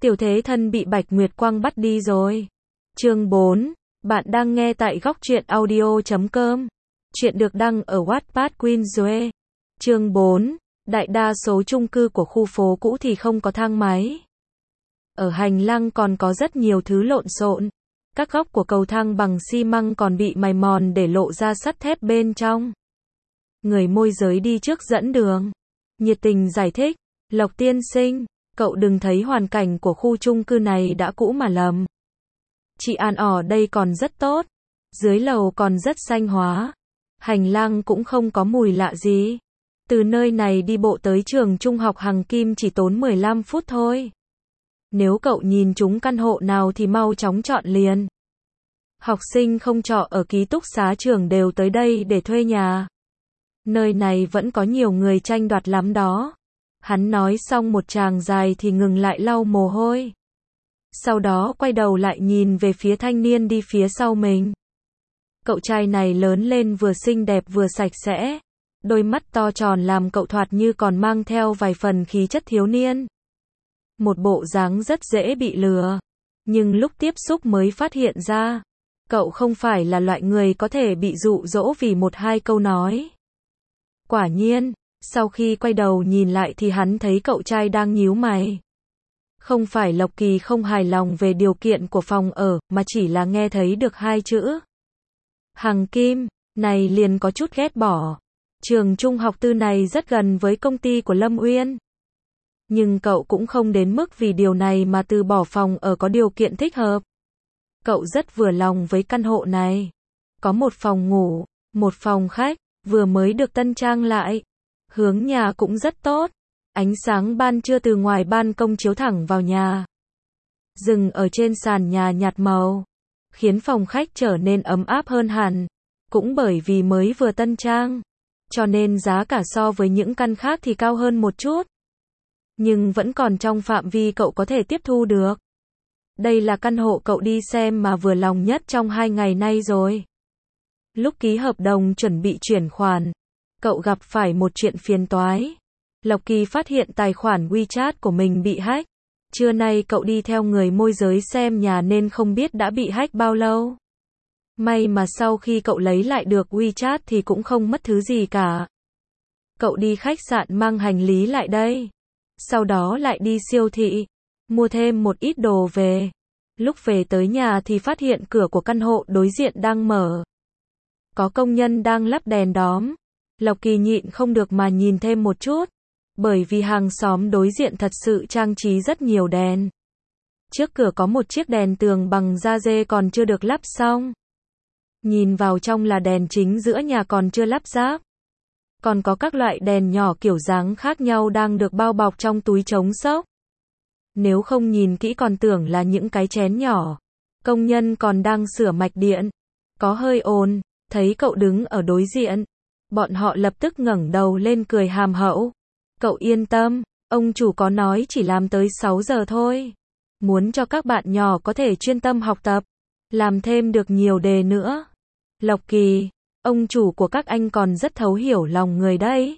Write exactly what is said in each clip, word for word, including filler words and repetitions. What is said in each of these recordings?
Tiểu Thế Thân bị Bạch Nguyệt Quang bắt đi rồi. Chương bốn. Bạn đang nghe tại góc truyện audio chấm com. Chuyện được đăng ở Wattpad Queen Duệ. Chương bốn. Đại đa số chung cư của khu phố cũ thì không có thang máy. Ở hành lang còn có rất nhiều thứ lộn xộn. Các góc của cầu thang bằng xi măng còn bị mài mòn để lộ ra sắt thép bên trong. Người môi giới đi trước dẫn đường, nhiệt tình giải thích, Lộc tiên sinh, cậu đừng thấy hoàn cảnh của khu chung cư này đã cũ mà lầm. Chị An ở đây còn rất tốt, dưới lầu còn rất xanh hóa, hành lang cũng không có mùi lạ gì. Từ nơi này đi bộ tới trường trung học Hằng Kim chỉ tốn mười lăm phút thôi. Nếu cậu nhìn trúng căn hộ nào thì mau chóng chọn liền. Học sinh không trọ ở ký túc xá trường đều tới đây để thuê nhà. Nơi này vẫn có nhiều người tranh đoạt lắm đó. Hắn nói xong một tràng dài thì ngừng lại lau mồ hôi. Sau đó quay đầu lại nhìn về phía thanh niên đi phía sau mình. Cậu trai này lớn lên vừa xinh đẹp vừa sạch sẽ. Đôi mắt to tròn làm cậu thoạt như còn mang theo vài phần khí chất thiếu niên. Một bộ dáng rất dễ bị lừa. Nhưng lúc tiếp xúc mới phát hiện ra, cậu không phải là loại người có thể bị dụ dỗ vì một hai câu nói. Quả nhiên, sau khi quay đầu nhìn lại thì hắn thấy cậu trai đang nhíu mày. Không phải Lộc Kỳ không hài lòng về điều kiện của phòng ở, mà chỉ là nghe thấy được hai chữ Hằng Kim, này liền có chút ghét bỏ. Trường trung học tư này rất gần với công ty của Lâm Uyên. Nhưng cậu cũng không đến mức vì điều này mà từ bỏ phòng ở có điều kiện thích hợp. Cậu rất vừa lòng với căn hộ này. Có một phòng ngủ, một phòng khách, vừa mới được tân trang lại. Hướng nhà cũng rất tốt. Ánh sáng ban trưa từ ngoài ban công chiếu thẳng vào nhà. Dừng ở trên sàn nhà nhạt màu, khiến phòng khách trở nên ấm áp hơn hẳn. Cũng bởi vì mới vừa tân trang, cho nên giá cả so với những căn khác thì cao hơn một chút. Nhưng vẫn còn trong phạm vi cậu có thể tiếp thu được. Đây là căn hộ cậu đi xem mà vừa lòng nhất trong hai ngày nay rồi. Lúc ký hợp đồng chuẩn bị chuyển khoản, cậu gặp phải một chuyện phiền toái. Lộc Kỳ phát hiện tài khoản WeChat của mình bị hack. Trưa nay cậu đi theo người môi giới xem nhà nên không biết đã bị hack bao lâu. May mà sau khi cậu lấy lại được WeChat thì cũng không mất thứ gì cả. Cậu đi khách sạn mang hành lý lại đây. Sau đó lại đi siêu thị, mua thêm một ít đồ về. Lúc về tới nhà thì phát hiện cửa của căn hộ đối diện đang mở. Có công nhân đang lắp đèn đóm. Lộc Kỳ nhịn không được mà nhìn thêm một chút. Bởi vì hàng xóm đối diện thật sự trang trí rất nhiều đèn. Trước cửa có một chiếc đèn tường bằng da dê còn chưa được lắp xong. Nhìn vào trong là đèn chính giữa nhà còn chưa lắp ráp. Còn có các loại đèn nhỏ kiểu dáng khác nhau đang được bao bọc trong túi chống xốc. Nếu không nhìn kỹ còn tưởng là những cái chén nhỏ. Công nhân còn đang sửa mạch điện. Có hơi ồn, thấy cậu đứng ở đối diện. Bọn họ lập tức ngẩng đầu lên cười hàm hậu. Cậu yên tâm, ông chủ có nói chỉ làm tới sáu giờ thôi. Muốn cho các bạn nhỏ có thể chuyên tâm học tập. Làm thêm được nhiều đề nữa. Lộc Kỳ, ông chủ của các anh còn rất thấu hiểu lòng người đấy.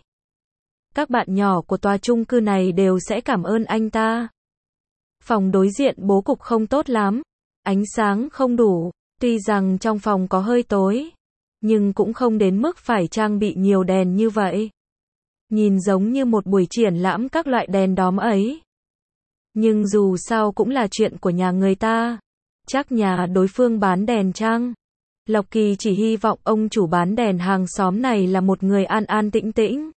Các bạn nhỏ của tòa chung cư này đều sẽ cảm ơn anh ta. Phòng đối diện bố cục không tốt lắm. Ánh sáng không đủ. Tuy rằng trong phòng có hơi tối. Nhưng cũng không đến mức phải trang bị nhiều đèn như vậy. Nhìn giống như một buổi triển lãm các loại đèn đóm ấy. Nhưng dù sao cũng là chuyện của nhà người ta. Chắc nhà đối phương bán đèn chăng? Lộc Kỳ chỉ hy vọng ông chủ bán đèn hàng xóm này là một người an an tĩnh tĩnh.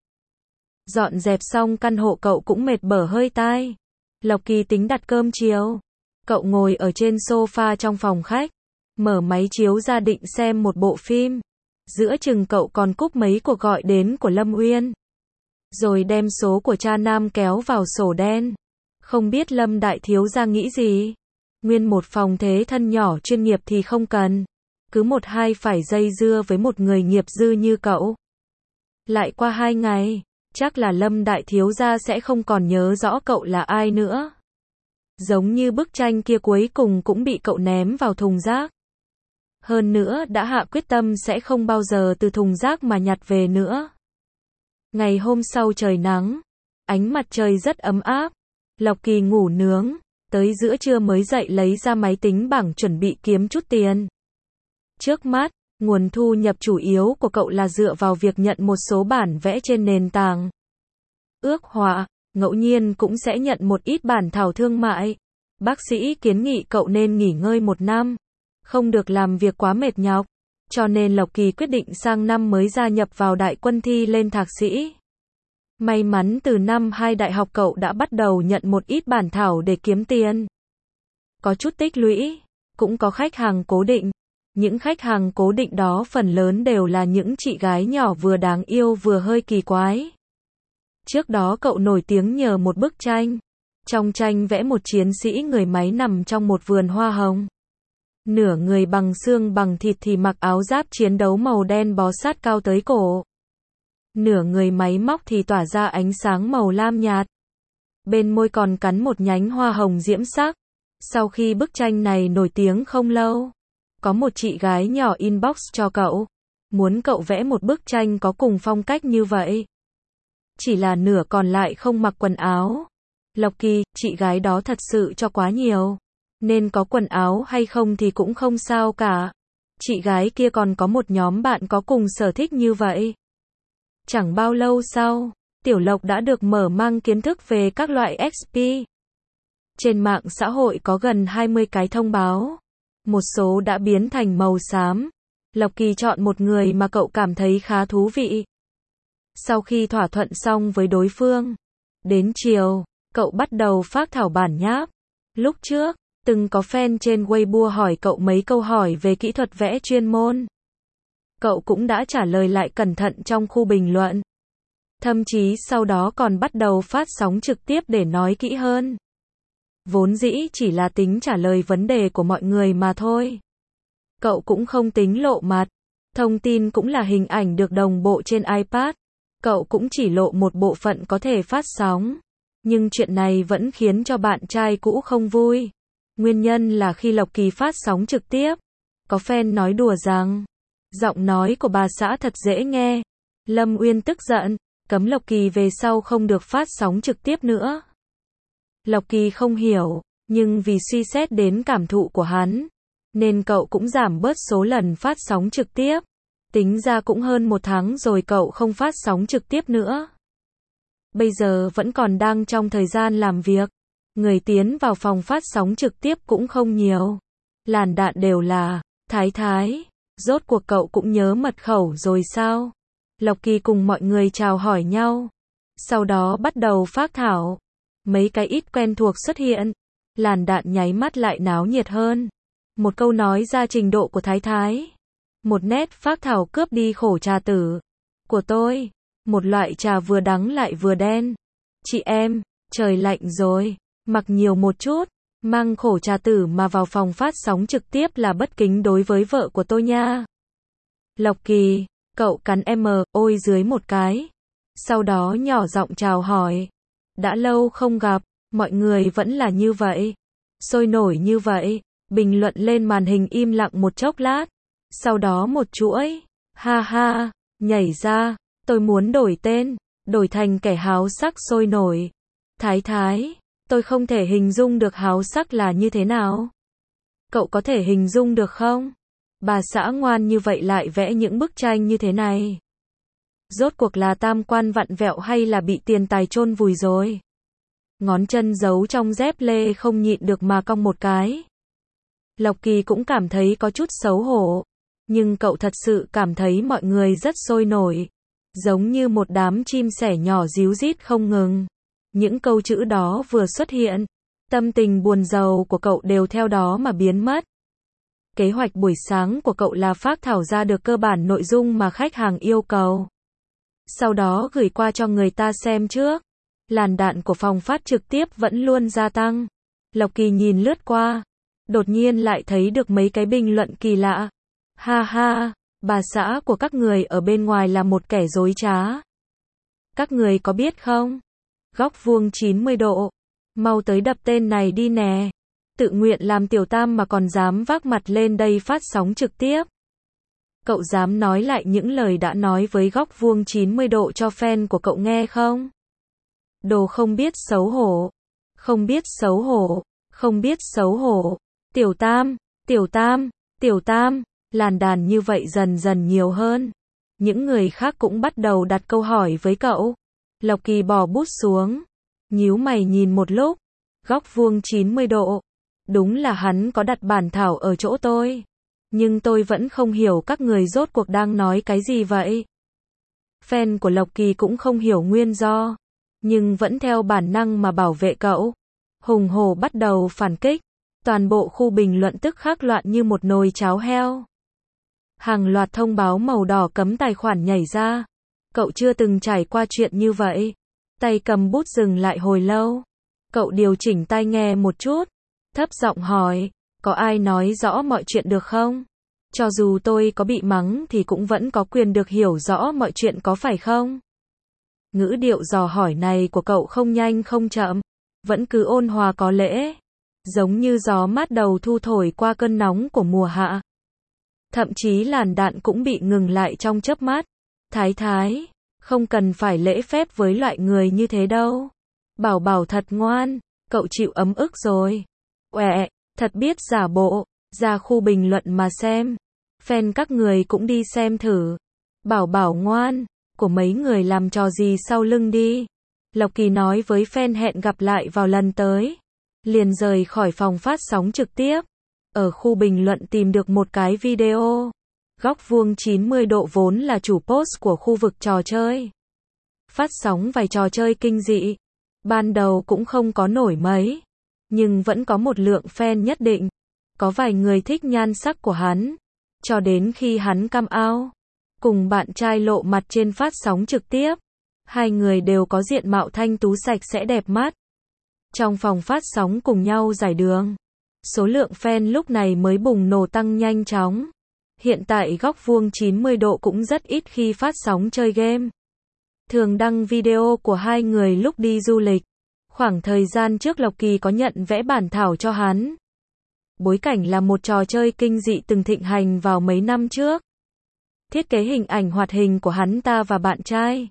Dọn dẹp xong căn hộ cậu cũng mệt bở hơi tai. Lộc Kỳ tính đặt cơm chiều. Cậu ngồi ở trên sofa trong phòng khách. Mở máy chiếu ra định xem một bộ phim. Giữa chừng cậu còn cúp mấy cuộc gọi đến của Lâm Uyên. Rồi đem số của cha nam kéo vào sổ đen. Không biết Lâm đại thiếu gia nghĩ gì. Nguyên một phòng thế thân nhỏ chuyên nghiệp thì không cần. Cứ một hai phải dây dưa với một người nghiệp dư như cậu. Lại qua hai ngày, chắc là Lâm đại thiếu gia sẽ không còn nhớ rõ cậu là ai nữa. Giống như bức tranh kia cuối cùng cũng bị cậu ném vào thùng rác. Hơn nữa đã hạ quyết tâm sẽ không bao giờ từ thùng rác mà nhặt về nữa. Ngày hôm sau trời nắng, ánh mặt trời rất ấm áp. Lộc Kỳ ngủ nướng, tới giữa trưa mới dậy lấy ra máy tính bảng chuẩn bị kiếm chút tiền. Trước mắt, nguồn thu nhập chủ yếu của cậu là dựa vào việc nhận một số bản vẽ trên nền tảng ước họa, ngẫu nhiên cũng sẽ nhận một ít bản thảo thương mại. Bác sĩ kiến nghị cậu nên nghỉ ngơi một năm, không được làm việc quá mệt nhọc, cho nên Lộc Kỳ quyết định sang năm mới gia nhập vào đại quân thi lên thạc sĩ. May mắn từ năm hai đại học cậu đã bắt đầu nhận một ít bản thảo để kiếm tiền. Có chút tích lũy, cũng có khách hàng cố định. Những khách hàng cố định đó phần lớn đều là những chị gái nhỏ vừa đáng yêu vừa hơi kỳ quái. Trước đó cậu nổi tiếng nhờ một bức tranh. Trong tranh vẽ một chiến sĩ người máy nằm trong một vườn hoa hồng. Nửa người bằng xương bằng thịt thì mặc áo giáp chiến đấu màu đen bó sát cao tới cổ. Nửa người máy móc thì tỏa ra ánh sáng màu lam nhạt. Bên môi còn cắn một nhánh hoa hồng diễm sắc. Sau khi bức tranh này nổi tiếng không lâu, có một chị gái nhỏ inbox cho cậu, muốn cậu vẽ một bức tranh có cùng phong cách như vậy. Chỉ là nửa còn lại không mặc quần áo. Lộc Kỳ, chị gái đó thật sự cho quá nhiều, nên có quần áo hay không thì cũng không sao cả. Chị gái kia còn có một nhóm bạn có cùng sở thích như vậy. Chẳng bao lâu sau, Tiểu Lộc đã được mở mang kiến thức về các loại ích pê. Trên mạng xã hội có gần hai mươi cái thông báo. Một số đã biến thành màu xám. Lộc Kỳ chọn một người mà cậu cảm thấy khá thú vị. Sau khi thỏa thuận xong với đối phương, đến chiều, cậu bắt đầu phác thảo bản nháp. Lúc trước, từng có fan trên Weibo hỏi cậu mấy câu hỏi về kỹ thuật vẽ chuyên môn. Cậu cũng đã trả lời lại cẩn thận trong khu bình luận. Thậm chí sau đó còn bắt đầu phát sóng trực tiếp để nói kỹ hơn. Vốn dĩ chỉ là tính trả lời vấn đề của mọi người mà thôi. Cậu cũng không tính lộ mặt. Thông tin cũng là hình ảnh được đồng bộ trên iPad. Cậu cũng chỉ lộ một bộ phận có thể phát sóng. Nhưng chuyện này vẫn khiến cho bạn trai cũ không vui. Nguyên nhân là khi Lộc Kỳ phát sóng trực tiếp, có fan nói đùa rằng giọng nói của bà xã thật dễ nghe. Lâm Uyên tức giận, cấm Lộc Kỳ về sau không được phát sóng trực tiếp nữa. Lộc Kỳ không hiểu, nhưng vì suy xét đến cảm thụ của hắn, nên cậu cũng giảm bớt số lần phát sóng trực tiếp. Tính ra cũng hơn một tháng rồi cậu không phát sóng trực tiếp nữa. Bây giờ vẫn còn đang trong thời gian làm việc. Người tiến vào phòng phát sóng trực tiếp cũng không nhiều. Làn đạn đều là Thái Thái. Rốt cuộc cậu cũng nhớ mật khẩu rồi sao? Lộc Kỳ cùng mọi người chào hỏi nhau. Sau đó bắt đầu phác thảo. Mấy cái ít quen thuộc xuất hiện. Làn đạn nháy mắt lại náo nhiệt hơn. Một câu nói ra trình độ của Thái Thái. Một nét phác thảo cướp đi khổ trà tử của tôi. Một loại trà vừa đắng lại vừa đen. Chị em, trời lạnh rồi, mặc nhiều một chút. Mang khổ trà tử mà vào phòng phát sóng trực tiếp là bất kính đối với vợ của tôi nha. Lộc Kỳ, cậu cắn em ôi dưới một cái. Sau đó nhỏ giọng chào hỏi. Đã lâu không gặp, mọi người vẫn là như vậy. Sôi nổi như vậy. Bình luận lên màn hình im lặng một chốc lát. Sau đó một chuỗi. Ha ha, nhảy ra. Tôi muốn đổi tên. Đổi thành kẻ háo sắc sôi nổi. Thái Thái, tôi không thể hình dung được háo sắc là như thế nào. Cậu có thể hình dung được không? Bà xã ngoan như vậy lại vẽ những bức tranh như thế này. Rốt cuộc là tam quan vặn vẹo hay là bị tiền tài chôn vùi rồi? Ngón chân giấu trong dép lê không nhịn được mà cong một cái. Lộc Kỳ cũng cảm thấy có chút xấu hổ. Nhưng cậu thật sự cảm thấy mọi người rất sôi nổi. Giống như một đám chim sẻ nhỏ ríu rít không ngừng. Những câu chữ đó vừa xuất hiện, tâm tình buồn rầu của cậu đều theo đó mà biến mất. Kế hoạch buổi sáng của cậu là phác thảo ra được cơ bản nội dung mà khách hàng yêu cầu. Sau đó gửi qua cho người ta xem trước. Làn đạn của phòng phát trực tiếp vẫn luôn gia tăng. Lộc Kỳ nhìn lướt qua. Đột nhiên lại thấy được mấy cái bình luận kỳ lạ. Ha ha, bà xã của các người ở bên ngoài là một kẻ dối trá. Các người có biết không? Góc vuông chín mươi độ. Mau tới đập tên này đi nè. Tự nguyện làm tiểu tam mà còn dám vác mặt lên đây phát sóng trực tiếp. Cậu dám nói lại những lời đã nói với góc vuông chín mươi độ cho fan của cậu nghe không? Đồ không biết xấu hổ. Không biết xấu hổ. Không biết xấu hổ. Tiểu Tam, Tiểu Tam, Tiểu Tam, làn đàn như vậy dần dần nhiều hơn. Những người khác cũng bắt đầu đặt câu hỏi với cậu. Lộc Kỳ bỏ bút xuống, nhíu mày nhìn một lúc, góc vuông chín mươi độ. Đúng là hắn có đặt bản thảo ở chỗ tôi. Nhưng tôi vẫn không hiểu các người rốt cuộc đang nói cái gì vậy. Fan của Lộc Kỳ cũng không hiểu nguyên do, nhưng vẫn theo bản năng mà bảo vệ cậu. Hùng hổ bắt đầu phản kích. Toàn bộ khu bình luận tức khắc loạn như một nồi cháo heo. Hàng loạt thông báo màu đỏ cấm tài khoản nhảy ra. Cậu chưa từng trải qua chuyện như vậy. Tay cầm bút dừng lại hồi lâu. Cậu điều chỉnh tai nghe một chút. Thấp giọng hỏi, có ai nói rõ mọi chuyện được không? Cho dù tôi có bị mắng thì cũng vẫn có quyền được hiểu rõ mọi chuyện có phải không? Ngữ điệu dò hỏi này của cậu không nhanh không chậm. Vẫn cứ ôn hòa có lễ. Giống như gió mát đầu thu thổi qua cơn nóng của mùa hạ. Thậm chí làn đạn cũng bị ngừng lại trong chớp mắt. Thái thái, không cần phải lễ phép với loại người như thế đâu. Bảo bảo thật ngoan, cậu chịu ấm ức rồi. Uẹ, thật biết giả bộ, ra khu bình luận mà xem. Fan các người cũng đi xem thử. Bảo bảo ngoan, của mấy người làm trò gì sau lưng đi. Lộc Kỳ nói với fan hẹn gặp lại vào lần tới. Liền rời khỏi phòng phát sóng trực tiếp. Ở khu bình luận tìm được một cái video. Góc vuông chín mươi độ vốn là chủ post của khu vực trò chơi. Phát sóng vài trò chơi kinh dị. Ban đầu cũng không có nổi mấy. Nhưng vẫn có một lượng fan nhất định. Có vài người thích nhan sắc của hắn. Cho đến khi hắn come out. Cùng bạn trai lộ mặt trên phát sóng trực tiếp. Hai người đều có diện mạo thanh tú sạch sẽ đẹp mắt. Trong phòng phát sóng cùng nhau giải đường. Số lượng fan lúc này mới bùng nổ tăng nhanh chóng. Hiện tại góc vuông chín mươi độ cũng rất ít khi phát sóng chơi game. Thường đăng video của hai người lúc đi du lịch. Khoảng thời gian trước Lộc Kỳ có nhận vẽ bản thảo cho hắn. Bối cảnh là một trò chơi kinh dị từng thịnh hành vào mấy năm trước. Thiết kế hình ảnh hoạt hình của hắn ta và bạn trai.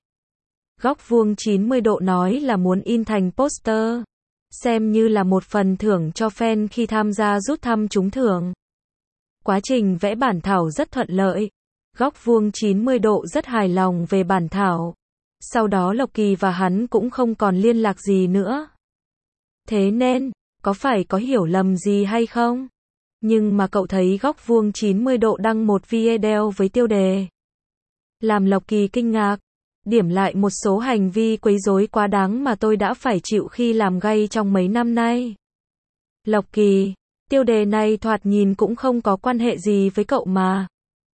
Góc vuông chín mươi độ nói là muốn in thành poster. Xem như là một phần thưởng cho fan khi tham gia rút thăm trúng thưởng. Quá trình vẽ bản thảo rất thuận lợi. Góc vuông chín mươi độ rất hài lòng về bản thảo. Sau đó Lộc Kỳ và hắn cũng không còn liên lạc gì nữa. Thế nên, có phải có hiểu lầm gì hay không? Nhưng mà cậu thấy góc vuông chín mươi độ đăng một video với tiêu đề. Làm Lộc Kỳ kinh ngạc. Điểm lại một số hành vi quấy rối quá đáng mà tôi đã phải chịu khi làm gay trong mấy năm nay. Lộc Kỳ, tiêu đề này thoạt nhìn cũng không có quan hệ gì với cậu mà.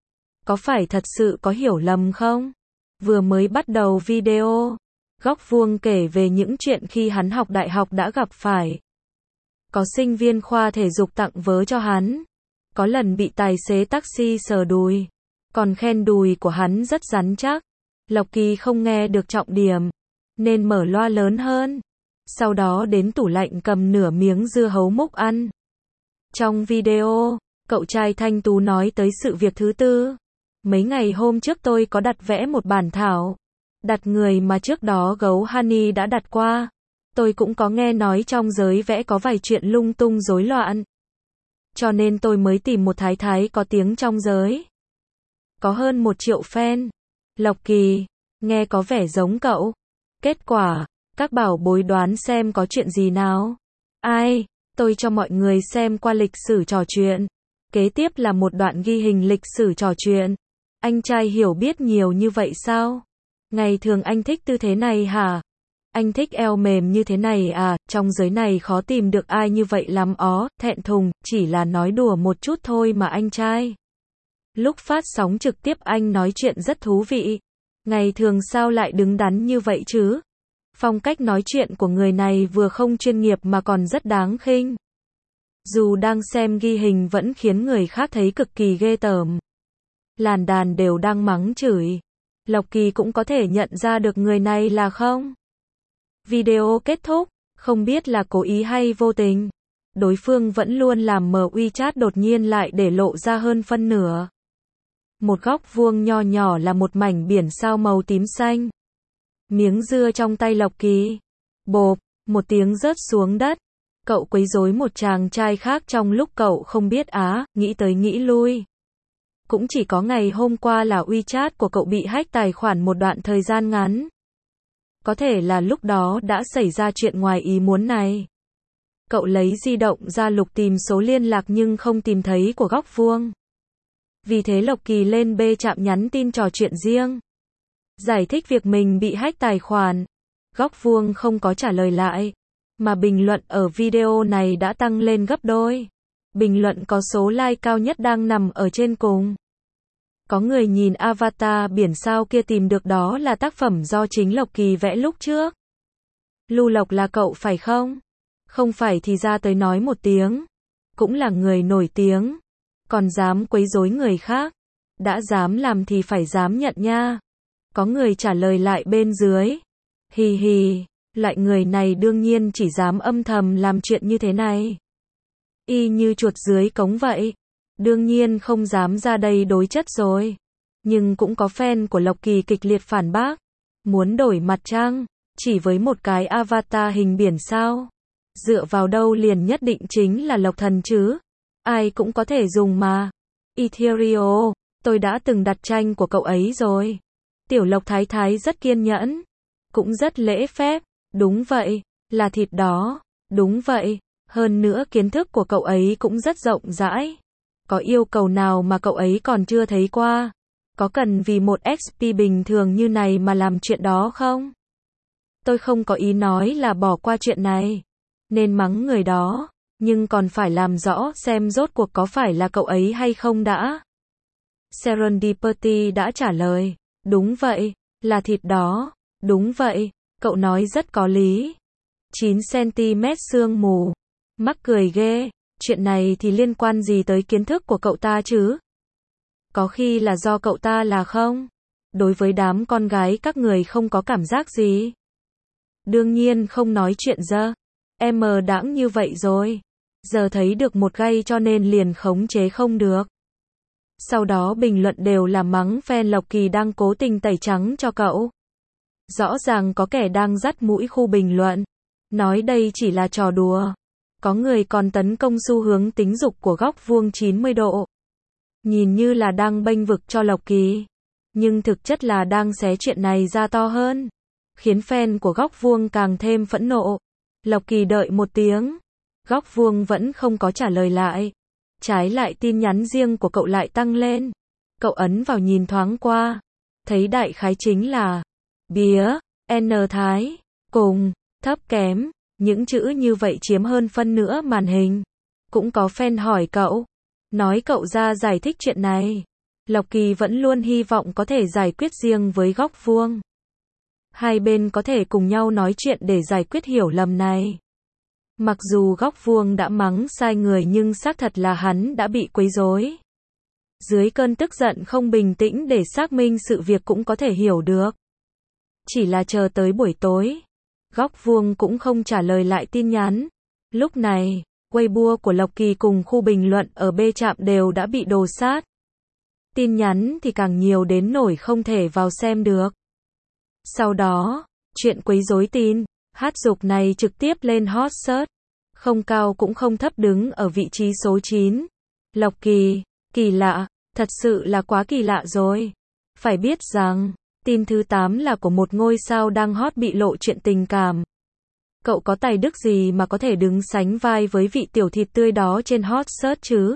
Có phải thật sự có hiểu lầm không? Vừa mới bắt đầu video, góc vuông kể về những chuyện khi hắn học đại học đã gặp phải. Có sinh viên khoa thể dục tặng vớ cho hắn. Có lần bị tài xế taxi sờ đùi. Còn khen đùi của hắn rất rắn chắc. Lộc Kỳ không nghe được trọng điểm, nên mở loa lớn hơn. Sau đó đến tủ lạnh cầm nửa miếng dưa hấu múc ăn. Trong video, cậu trai thanh tú nói tới sự việc thứ tư. Mấy ngày hôm trước tôi có đặt vẽ một bản thảo. Đặt người mà trước đó gấu Honey đã đặt qua. Tôi cũng có nghe nói trong giới vẽ có vài chuyện lung tung rối loạn. Cho nên tôi mới tìm một thái thái có tiếng trong giới. Có hơn một triệu fan. Lộc Kỳ, nghe có vẻ giống cậu. Kết quả, các bảo bối đoán xem có chuyện gì nào. Ai, tôi cho mọi người xem qua lịch sử trò chuyện. Kế tiếp là một đoạn ghi hình lịch sử trò chuyện. Anh trai hiểu biết nhiều như vậy sao? Ngày thường anh thích tư thế này hả? Anh thích eo mềm như thế này à? Trong giới này khó tìm được ai như vậy lắm ó, thẹn thùng, chỉ là nói đùa một chút thôi mà anh trai. Lúc phát sóng trực tiếp anh nói chuyện rất thú vị. Ngày thường sao lại đứng đắn như vậy chứ? Phong cách nói chuyện của người này vừa không chuyên nghiệp mà còn rất đáng khinh. Dù đang xem ghi hình vẫn khiến người khác thấy cực kỳ ghê tởm. Làn đàn đều đang mắng chửi. Lộc Kỳ cũng có thể nhận ra được người này là không? Video kết thúc, không biết là cố ý hay vô tình. Đối phương vẫn luôn làm mờ WeChat đột nhiên lại để lộ ra hơn phân nửa. Một góc vuông nho nhỏ là một mảnh biển sao màu tím xanh. Miếng dưa trong tay Lộc Kỳ. Bộp, một tiếng rớt xuống đất. Cậu quấy rối một chàng trai khác trong lúc cậu không biết á, nghĩ tới nghĩ lui. Cũng chỉ có ngày hôm qua là WeChat của cậu bị hack tài khoản một đoạn thời gian ngắn. Có thể là lúc đó đã xảy ra chuyện ngoài ý muốn này. Cậu lấy di động ra lục tìm số liên lạc nhưng không tìm thấy của Góc Vuông. Vì thế Lộc Kỳ lên bê trạm nhắn tin trò chuyện riêng. Giải thích việc mình bị hack tài khoản. Góc Vuông không có trả lời lại. Mà bình luận ở video này đã tăng lên gấp đôi. Bình luận có số like cao nhất đang nằm ở trên cùng. Có người nhìn avatar biển sao kia tìm được đó là tác phẩm do chính Lộc Kỳ vẽ lúc trước. Lưu Lộc là cậu phải không? Không phải thì ra tới nói một tiếng. Cũng là người nổi tiếng. Còn dám quấy rối người khác. Đã dám làm thì phải dám nhận nha. Có người trả lời lại bên dưới. Hì hì, loại người này đương nhiên chỉ dám âm thầm làm chuyện như thế này. Y như chuột dưới cống vậy. Đương nhiên không dám ra đây đối chất rồi. Nhưng cũng có fan của Lộc Kỳ kịch liệt phản bác. Muốn đổi mặt trăng, chỉ với một cái avatar hình biển sao? Dựa vào đâu liền nhất định chính là Lộc Thần chứ? Ai cũng có thể dùng mà. Ethereal, tôi đã từng đặt tranh của cậu ấy rồi. Tiểu Lộc Thái Thái rất kiên nhẫn. Cũng rất lễ phép. Đúng vậy, là thịt đó. Đúng vậy. Hơn nữa kiến thức của cậu ấy cũng rất rộng rãi. Có yêu cầu nào mà cậu ấy còn chưa thấy qua? Có cần vì một ích pê bình thường như này mà làm chuyện đó không? Tôi không có ý nói là bỏ qua chuyện này. Nên mắng người đó. Nhưng còn phải làm rõ xem rốt cuộc có phải là cậu ấy hay không đã. Serendipity đã trả lời. Đúng vậy, là thịt đó. Đúng vậy, cậu nói rất có lý. chín xăng-ti-mét sương mù. Mắc cười ghê. Chuyện này thì liên quan gì tới kiến thức của cậu ta chứ? Có khi là do cậu ta là không? Đối với đám con gái các người không có cảm giác gì? Đương nhiên không nói chuyện dơ. Em mờ đãng như vậy rồi. Giờ thấy được một gay cho nên liền khống chế không được. Sau đó bình luận đều là mắng fan Lộc Kỳ đang cố tình tẩy trắng cho cậu. Rõ ràng có kẻ đang dắt mũi khu bình luận. Nói đây chỉ là trò đùa. Có người còn tấn công xu hướng tính dục của Góc Vuông chín mươi độ. Nhìn như là đang bênh vực cho Lộc Kỳ. Nhưng thực chất là đang xé chuyện này ra to hơn. Khiến fan của Góc Vuông càng thêm phẫn nộ. Lộc Kỳ đợi một tiếng. Góc Vuông vẫn không có trả lời lại. Trái lại tin nhắn riêng của cậu lại tăng lên. Cậu ấn vào nhìn thoáng qua. Thấy đại khái chính là bía, N Thái, cùng, thấp kém. Những chữ như vậy chiếm hơn phân nửa màn hình. Cũng có fan hỏi cậu. Nói cậu ra giải thích chuyện này. Lộc Kỳ vẫn luôn hy vọng có thể giải quyết riêng với Góc Vuông. Hai bên có thể cùng nhau nói chuyện để giải quyết hiểu lầm này. Mặc dù Góc Vuông đã mắng sai người nhưng xác thật là hắn đã bị quấy rối. Dưới cơn tức giận không bình tĩnh để xác minh sự việc cũng có thể hiểu được. Chỉ là chờ tới buổi tối. Góc Vuông cũng không trả lời lại tin nhắn. Lúc này, Weibo của Lộc Kỳ cùng khu bình luận ở bê trạm đều đã bị đồ sát. Tin nhắn thì càng nhiều đến nỗi không thể vào xem được. Sau đó, chuyện quấy rối tin, hát dục này trực tiếp lên hot search. Không cao cũng không thấp đứng ở vị trí số chín. Lộc Kỳ, kỳ lạ, thật sự là quá kỳ lạ rồi. Phải biết rằng, tin thứ tám là của một ngôi sao đang hot bị lộ chuyện tình cảm. Cậu có tài đức gì mà có thể đứng sánh vai với vị tiểu thịt tươi đó trên hot search chứ?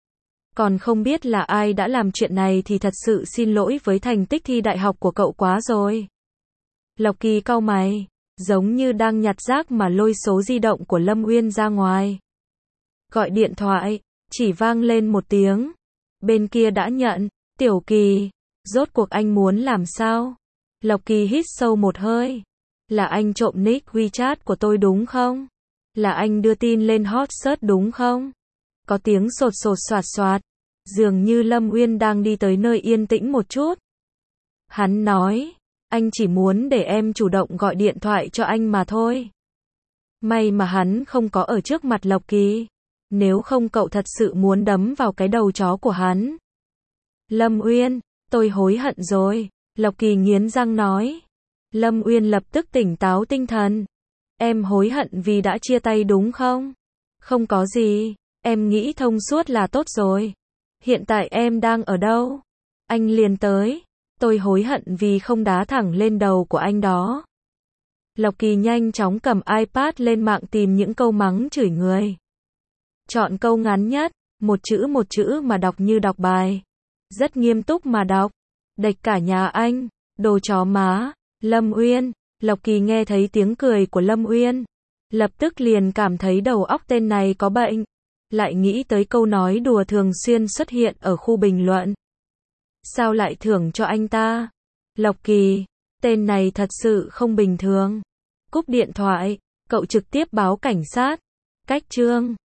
Còn không biết là ai đã làm chuyện này thì thật sự xin lỗi với thành tích thi đại học của cậu quá rồi. Lộc Kỳ cau mày, giống như đang nhặt rác mà lôi số di động của Lâm Uyên ra ngoài. Gọi điện thoại, chỉ vang lên một tiếng. Bên kia đã nhận, Tiểu Kỳ, rốt cuộc anh muốn làm sao? Lộc Kỳ hít sâu một hơi. Là anh trộm nick WeChat của tôi đúng không? Là anh đưa tin lên hot search đúng không? Có tiếng sột sột soạt soạt. Dường như Lâm Uyên đang đi tới nơi yên tĩnh một chút. Hắn nói, anh chỉ muốn để em chủ động gọi điện thoại cho anh mà thôi. May mà hắn không có ở trước mặt Lộc Kỳ. Nếu không cậu thật sự muốn đấm vào cái đầu chó của hắn. Lâm Uyên, tôi hối hận rồi. Lộc Kỳ nghiến răng nói. Lâm Uyên lập tức tỉnh táo tinh thần. Em hối hận vì đã chia tay đúng không? Không có gì, em nghĩ thông suốt là tốt rồi. Hiện tại em đang ở đâu? Anh liền tới. Tôi hối hận vì không đá thẳng lên đầu của anh đó. Lộc Kỳ nhanh chóng cầm iPad lên mạng tìm những câu mắng chửi người. Chọn câu ngắn nhất, một chữ một chữ mà đọc như đọc bài. Rất nghiêm túc mà đọc. Đệch cả nhà anh, đồ chó má, Lâm Uyên. Lộc Kỳ nghe thấy tiếng cười của Lâm Uyên. Lập tức liền cảm thấy đầu óc tên này có bệnh. Lại nghĩ tới câu nói đùa thường xuyên xuất hiện ở khu bình luận. Sao lại thưởng cho anh ta? Lộc Kỳ, tên này thật sự không bình thường. Cúp điện thoại, cậu trực tiếp báo cảnh sát. Cách chương